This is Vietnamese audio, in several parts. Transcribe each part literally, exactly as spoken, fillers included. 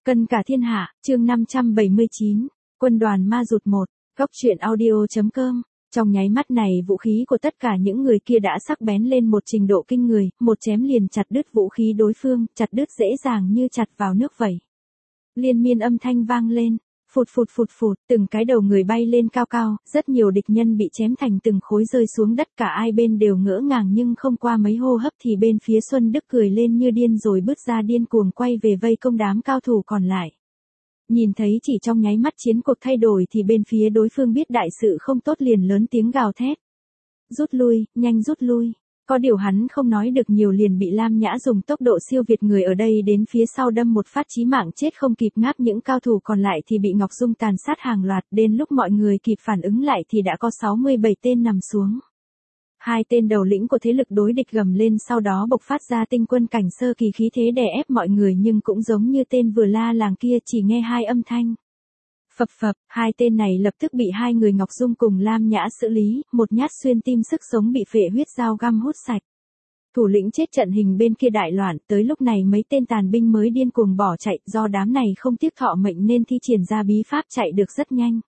Cân cả thiên hạ, chương năm trăm bảy mươi chín, quân đoàn ma rụt một, góc truyện audio.com. Trong nháy mắt này vũ khí của tất cả những người kia đã sắc bén lên một trình độ kinh người, một chém liền chặt đứt vũ khí đối phương, chặt đứt dễ dàng như chặt vào nước vậy. Liên miên âm thanh vang lên, phụt phụt phụt phụt, từng cái đầu người bay lên cao cao, rất nhiều địch nhân bị chém thành từng khối rơi xuống đất, cả ai bên đều ngỡ ngàng, nhưng không qua mấy hô hấp thì bên phía Xuân Đức cười lên như điên rồi bứt ra điên cuồng quay về vây công đám cao thủ còn lại. Nhìn thấy chỉ trong nháy mắt chiến cuộc thay đổi thì bên phía đối phương biết đại sự không tốt liền lớn tiếng gào thét. Rút lui, nhanh rút lui. Có điều hắn không nói được nhiều liền bị Lam Nhã dùng tốc độ siêu việt người ở đây đến phía sau đâm một phát chí mạng, chết không kịp ngáp. Những cao thủ còn lại thì bị Ngọc Dung tàn sát hàng loạt, đến lúc mọi người kịp phản ứng lại thì đã có sáu mươi bảy tên nằm xuống. Hai tên đầu lĩnh của thế lực đối địch gầm lên, sau đó bộc phát ra tinh quân cảnh sơ kỳ khí thế đè ép mọi người, nhưng cũng giống như tên vừa la làng kia, chỉ nghe hai âm thanh. Phập phập, hai tên này lập tức bị hai người Ngọc Dung cùng Lam Nhã xử lý, một nhát xuyên tim, sức sống bị phệ huyết dao găm hút sạch. Thủ lĩnh chết trận hình bên kia đại loạn, tới lúc này mấy tên tàn binh mới điên cuồng bỏ chạy, do đám này không tiếc thọ mệnh nên thi triển ra bí pháp chạy được rất nhanh.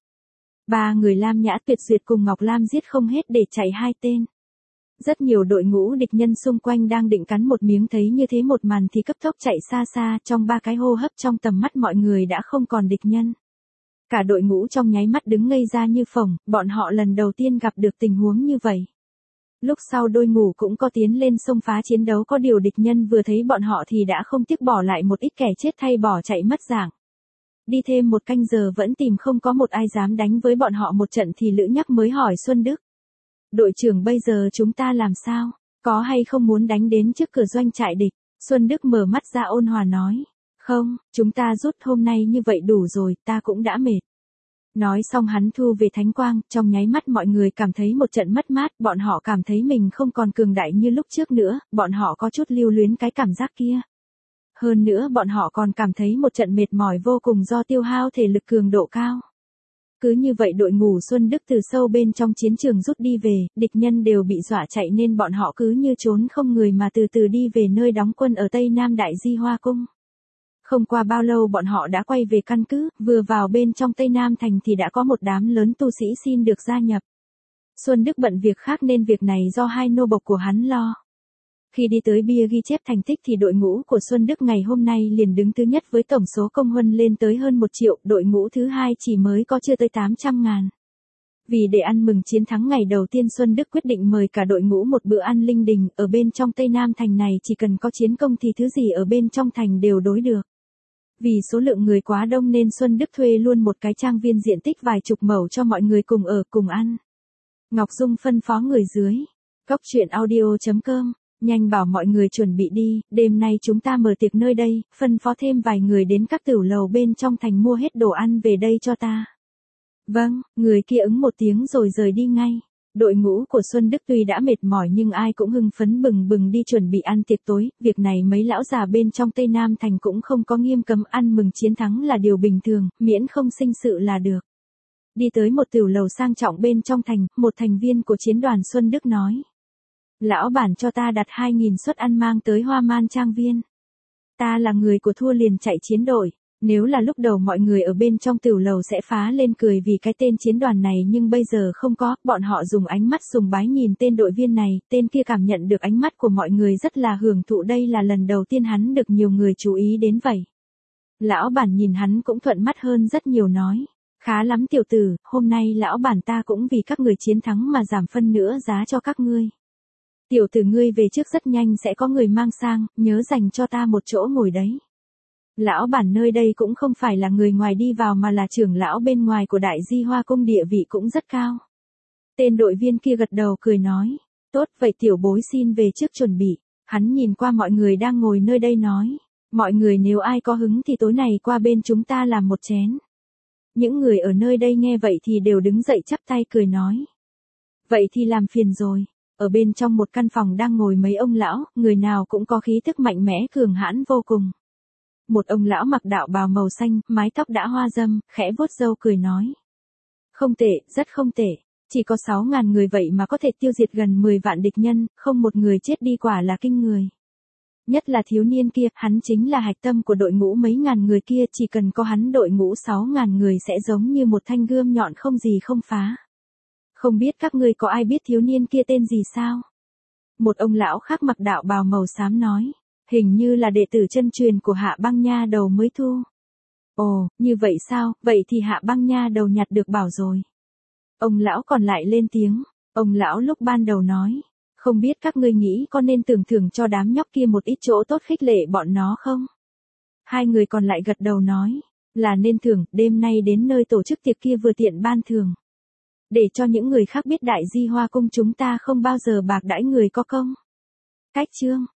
Ba người Lam Nhã Tuyệt Duyệt cùng Ngọc Lam giết không hết để chạy hai tên. Rất nhiều đội ngũ địch nhân xung quanh đang định cắn một miếng, thấy như thế một màn thì cấp tốc chạy xa xa, trong ba cái hô hấp trong tầm mắt mọi người đã không còn địch nhân. Cả đội ngũ trong nháy mắt đứng ngây ra như phồng, bọn họ lần đầu tiên gặp được tình huống như vậy. Lúc sau đôi ngũ cũng có tiến lên xông phá chiến đấu, có điều địch nhân vừa thấy bọn họ thì đã không tiếc bỏ lại một ít kẻ chết thay bỏ chạy mất dạng. Đi thêm một canh giờ vẫn tìm không có một ai dám đánh với bọn họ một trận thì Lữ Nhắc mới hỏi Xuân Đức. Đội trưởng, bây giờ chúng ta làm sao? Có hay không muốn đánh đến trước cửa doanh trại địch? Xuân Đức mở mắt ra ôn hòa nói. Không, chúng ta rút hôm nay như vậy đủ rồi, ta cũng đã mệt. Nói xong hắn thu về thánh quang, trong nháy mắt mọi người cảm thấy một trận mất mát, bọn họ cảm thấy mình không còn cường đại như lúc trước nữa, bọn họ có chút lưu luyến cái cảm giác kia. Hơn nữa bọn họ còn cảm thấy một trận mệt mỏi vô cùng do tiêu hao thể lực cường độ cao. Cứ như vậy đội ngũ Xuân Đức từ sâu bên trong chiến trường rút đi về, địch nhân đều bị dọa chạy nên bọn họ cứ như trốn không người mà từ từ đi về nơi đóng quân ở Tây Nam Đại Di Hoa Cung. Không qua bao lâu bọn họ đã quay về căn cứ, vừa vào bên trong Tây Nam Thành thì đã có một đám lớn tu sĩ xin được gia nhập. Xuân Đức bận việc khác nên việc này do hai nô bộc của hắn lo. Khi đi tới bia ghi chép thành tích thì đội ngũ của Xuân Đức ngày hôm nay liền đứng thứ nhất với tổng số công huân lên tới hơn một triệu, đội ngũ thứ hai chỉ mới có chưa tới tám trăm ngàn. Vì để ăn mừng chiến thắng ngày đầu tiên, Xuân Đức quyết định mời cả đội ngũ một bữa ăn linh đình, ở bên trong Tây Nam Thành này chỉ cần có chiến công thì thứ gì ở bên trong thành đều đối được. Vì số lượng người quá đông nên Xuân Đức thuê luôn một cái trang viên diện tích vài chục mẫu cho mọi người cùng ở cùng ăn. Ngọc Dung phân phó người dưới. Góc truyện audio.com. Nhanh bảo mọi người chuẩn bị đi, đêm nay chúng ta mở tiệc nơi đây, phân phó thêm vài người đến các tửu lầu bên trong thành mua hết đồ ăn về đây cho ta. Vâng, người kia ứng một tiếng rồi rời đi ngay. Đội ngũ của Xuân Đức tuy đã mệt mỏi nhưng ai cũng hưng phấn bừng bừng đi chuẩn bị ăn tiệc tối, việc này mấy lão già bên trong Tây Nam Thành cũng không có nghiêm cấm, ăn mừng chiến thắng là điều bình thường, miễn không sinh sự là được. Đi tới một tửu lầu sang trọng bên trong thành, một thành viên của chiến đoàn Xuân Đức nói. Lão bản cho ta đặt hai nghìn suất ăn mang tới Hoa Man Trang Viên. Ta là người của thua liền chạy chiến đội. Nếu là lúc đầu mọi người ở bên trong tửu lầu sẽ phá lên cười vì cái tên chiến đoàn này, nhưng bây giờ không có, bọn họ dùng ánh mắt sùng bái nhìn tên đội viên này, tên kia cảm nhận được ánh mắt của mọi người rất là hưởng thụ, đây là lần đầu tiên hắn được nhiều người chú ý đến vậy. Lão bản nhìn hắn cũng thuận mắt hơn rất nhiều, nói. Khá lắm tiểu tử, hôm nay lão bản ta cũng vì các người chiến thắng mà giảm phân nửa giá cho các ngươi. Tiểu tử ngươi về trước, rất nhanh sẽ có người mang sang, nhớ dành cho ta một chỗ ngồi đấy. Lão bản nơi đây cũng không phải là người ngoài đi vào mà là trưởng lão bên ngoài của Đại Di Hoa Cung, địa vị cũng rất cao. Tên đội viên kia gật đầu cười nói, tốt vậy tiểu bối xin về trước chuẩn bị. Hắn nhìn qua mọi người đang ngồi nơi đây nói, mọi người nếu ai có hứng thì tối nay qua bên chúng ta làm một chén. Những người ở nơi đây nghe vậy thì đều đứng dậy chắp tay cười nói, vậy thì làm phiền rồi. Ở bên trong một căn phòng đang ngồi mấy ông lão, người nào cũng có khí thức mạnh mẽ cường hãn vô cùng. Một ông lão mặc đạo bào màu xanh, mái tóc đã hoa râm, khẽ vuốt râu cười nói. Không tệ, rất không tệ. Chỉ có sáu ngàn người vậy mà có thể tiêu diệt gần mười vạn địch nhân, không một người chết đi, quả là kinh người. Nhất là thiếu niên kia, hắn chính là hạch tâm của đội ngũ mấy ngàn người kia, chỉ cần có hắn đội ngũ sáu ngàn người sẽ giống như một thanh gươm nhọn không gì không phá. Không biết các ngươi có ai biết thiếu niên kia tên gì sao? Một ông lão khác mặc đạo bào màu xám nói, hình như là đệ tử chân truyền của Hạ Băng Nha Đầu mới thu. Ồ, như vậy sao, vậy thì Hạ Băng Nha Đầu nhặt được bảo rồi. Ông lão còn lại lên tiếng, ông lão lúc ban đầu nói, không biết các ngươi nghĩ có nên tưởng thưởng cho đám nhóc kia một ít chỗ tốt khích lệ bọn nó không? Hai người còn lại gật đầu nói, là nên thưởng, đêm nay đến nơi tổ chức tiệc kia vừa tiện ban thưởng. Để cho những người khác biết Đại Di Hoa Cung chúng ta không bao giờ bạc đãi người có công. Cách chương